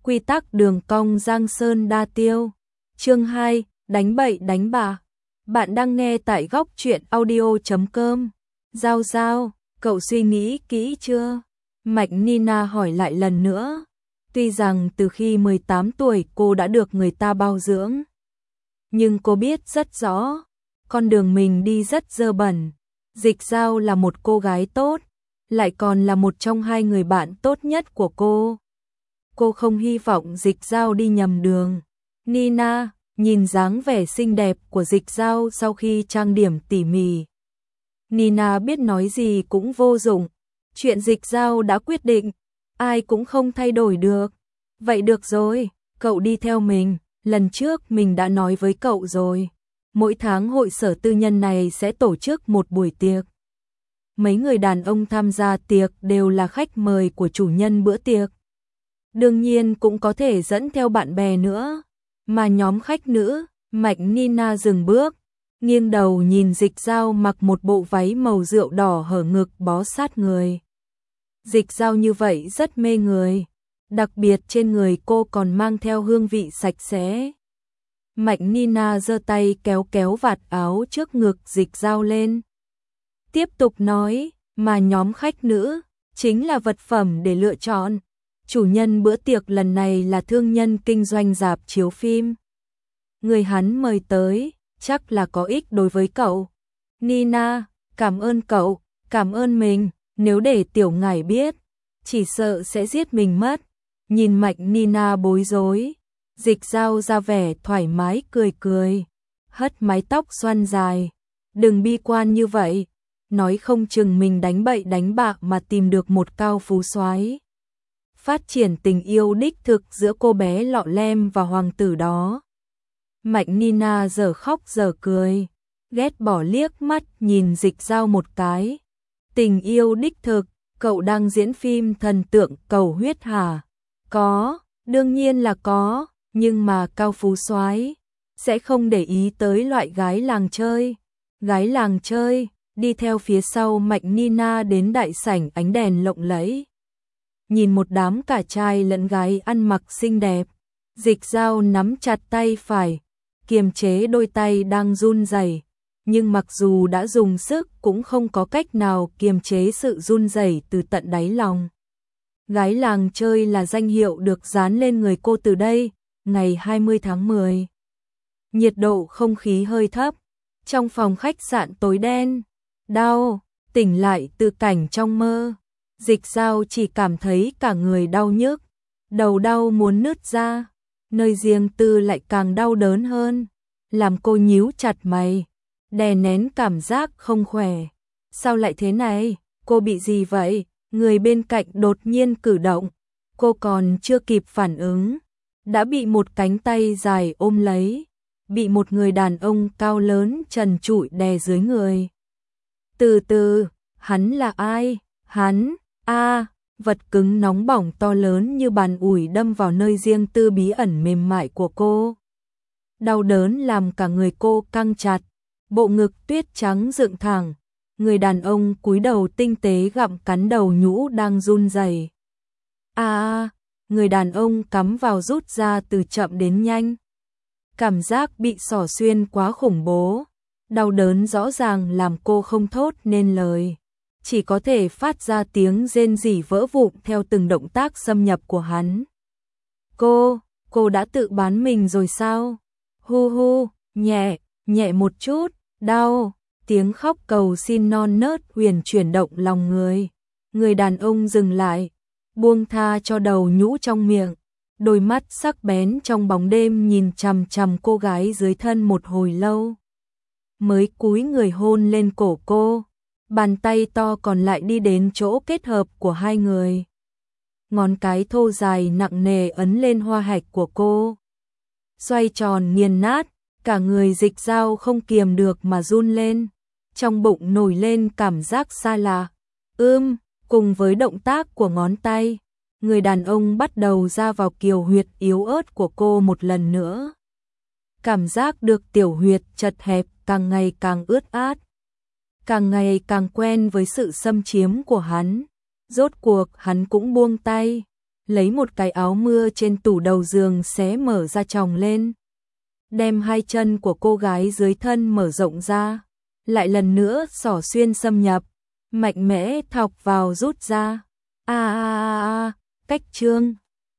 Quy tắc đường cong Giang Sơn đa tiêu. Chương 2, đánh bậy đánh bạ. Bạn đang nghe tại góc truyện audio.com. Giao Giao, cậu suy nghĩ kỹ chưa? Mạnh Nina hỏi lại lần nữa. Tuy rằng từ khi 18 tuổi cô đã được người ta bao dưỡng, nhưng cô biết rất rõ, con đường mình đi rất dơ bẩn. Dịch Giao là một cô gái tốt, lại còn là một trong hai người bạn tốt nhất của cô. Cô không hy vọng Dịch Giao đi nhầm đường. Nina nhìn dáng vẻ xinh đẹp của Dịch Giao sau khi trang điểm tỉ mỉ. Nina biết nói gì cũng vô dụng. Chuyện Dịch Giao đã quyết định, ai cũng không thay đổi được. Vậy được rồi, cậu đi theo mình. Lần trước mình đã nói với cậu rồi. Mỗi tháng hội sở tư nhân này sẽ tổ chức một buổi tiệc. Mấy người đàn ông tham gia tiệc đều là khách mời của chủ nhân bữa tiệc. Đương nhiên cũng có thể dẫn theo bạn bè nữa. Mà nhóm khách nữ, Mạnh Nina dừng bước, nghiêng đầu nhìn Dịch Giao mặc một bộ váy màu rượu đỏ hở ngực bó sát người. Dịch Giao như vậy rất mê người, đặc biệt trên người cô còn mang theo hương vị sạch sẽ. Mạnh Nina giơ tay kéo kéo vạt áo trước ngực Dịch Giao lên. Tiếp tục nói, mà nhóm khách nữ chính là vật phẩm để lựa chọn. Chủ nhân bữa tiệc lần này là thương nhân kinh doanh rạp chiếu phim. Người hắn mời tới, chắc là có ích đối với cậu. Nina, cảm ơn cậu, cảm ơn mình, nếu để tiểu ngải biết, chỉ sợ sẽ giết mình mất. Nhìn Mạnh Nina bối rối, Dịch Giao ra vẻ thoải mái cười cười, hất mái tóc xoăn dài. Đừng bi quan như vậy, nói không chừng mình đánh bậy đánh bạ mà tìm được một cao phú soái. Phát triển tình yêu đích thực giữa cô bé lọ lem và hoàng tử đó. Mạnh Nina giờ khóc giờ cười, ghét bỏ liếc mắt nhìn Dịch Giao một cái. Tình yêu đích thực, cậu đang diễn phim thần tượng cầu huyết hả? Có, đương nhiên là có, nhưng mà cao phú soái sẽ không để ý tới loại gái làng chơi. Gái làng chơi, đi theo phía sau Mạnh Nina đến đại sảnh ánh đèn lộng lẫy. Nhìn một đám cả trai lẫn gái ăn mặc xinh đẹp, Dịch Giao nắm chặt tay phải, kiềm chế đôi tay đang run rẩy, nhưng mặc dù đã dùng sức cũng không có cách nào kiềm chế sự run rẩy từ tận đáy lòng. Gái làng chơi là danh hiệu được dán lên người cô từ đây, ngày 20 tháng 10. Nhiệt độ không khí hơi thấp, trong phòng khách sạn tối đen. Đau, tỉnh lại từ cảnh trong mơ. Dịch Giao chỉ cảm thấy cả người đau nhức, đầu đau muốn nứt ra, nơi riêng tư lại càng đau đớn hơn, làm cô nhíu chặt mày, đè nén cảm giác không khỏe. Sao lại thế này? Cô bị gì vậy? Người bên cạnh đột nhiên cử động, cô còn chưa kịp phản ứng, đã bị một cánh tay dài ôm lấy, bị một người đàn ông cao lớn trần trụi đè dưới người. Từ từ, hắn là ai? Hắn, vật cứng nóng bỏng to lớn như bàn ủi đâm vào nơi riêng tư bí ẩn mềm mại của cô. Đau đớn làm cả người cô căng chặt, bộ ngực tuyết trắng dựng thẳng, người đàn ông cúi đầu tinh tế gặm cắn đầu nhũ đang run rẩy. Người đàn ông cắm vào rút ra từ chậm đến nhanh. Cảm giác bị xỏ xuyên quá khủng bố, đau đớn rõ ràng làm cô không thốt nên lời, chỉ có thể phát ra tiếng rên rỉ vỡ vụn theo từng động tác xâm nhập của hắn. Cô đã tự bán mình rồi sao? Hu hu, nhẹ một chút, đau, tiếng khóc cầu xin non nớt huyền chuyển động lòng người. Người đàn ông dừng lại, buông tha cho đầu nhũ trong miệng, đôi mắt sắc bén trong bóng đêm nhìn chằm chằm cô gái dưới thân một hồi lâu. Mới cúi người hôn lên cổ cô, bàn tay to còn lại đi đến chỗ kết hợp của hai người. Ngón cái thô dài nặng nề ấn lên hoa hạch của cô. Xoay tròn nghiền nát, cả người Dịch Giao không kiềm được mà run lên. Trong bụng nổi lên cảm giác xa lạ. Cùng với động tác của ngón tay, người đàn ông bắt đầu ra vào kiều huyệt yếu ớt của cô một lần nữa. Cảm giác được tiểu huyệt chật hẹp càng ngày càng ướt át, càng ngày càng quen với sự xâm chiếm của hắn. Rốt cuộc hắn cũng buông tay, lấy một cái áo mưa trên tủ đầu giường xé mở ra chồng lên. Đem hai chân của cô gái dưới thân mở rộng ra, lại lần nữa xỏ xuyên xâm nhập, mạnh mẽ thọc vào rút ra. Cách chương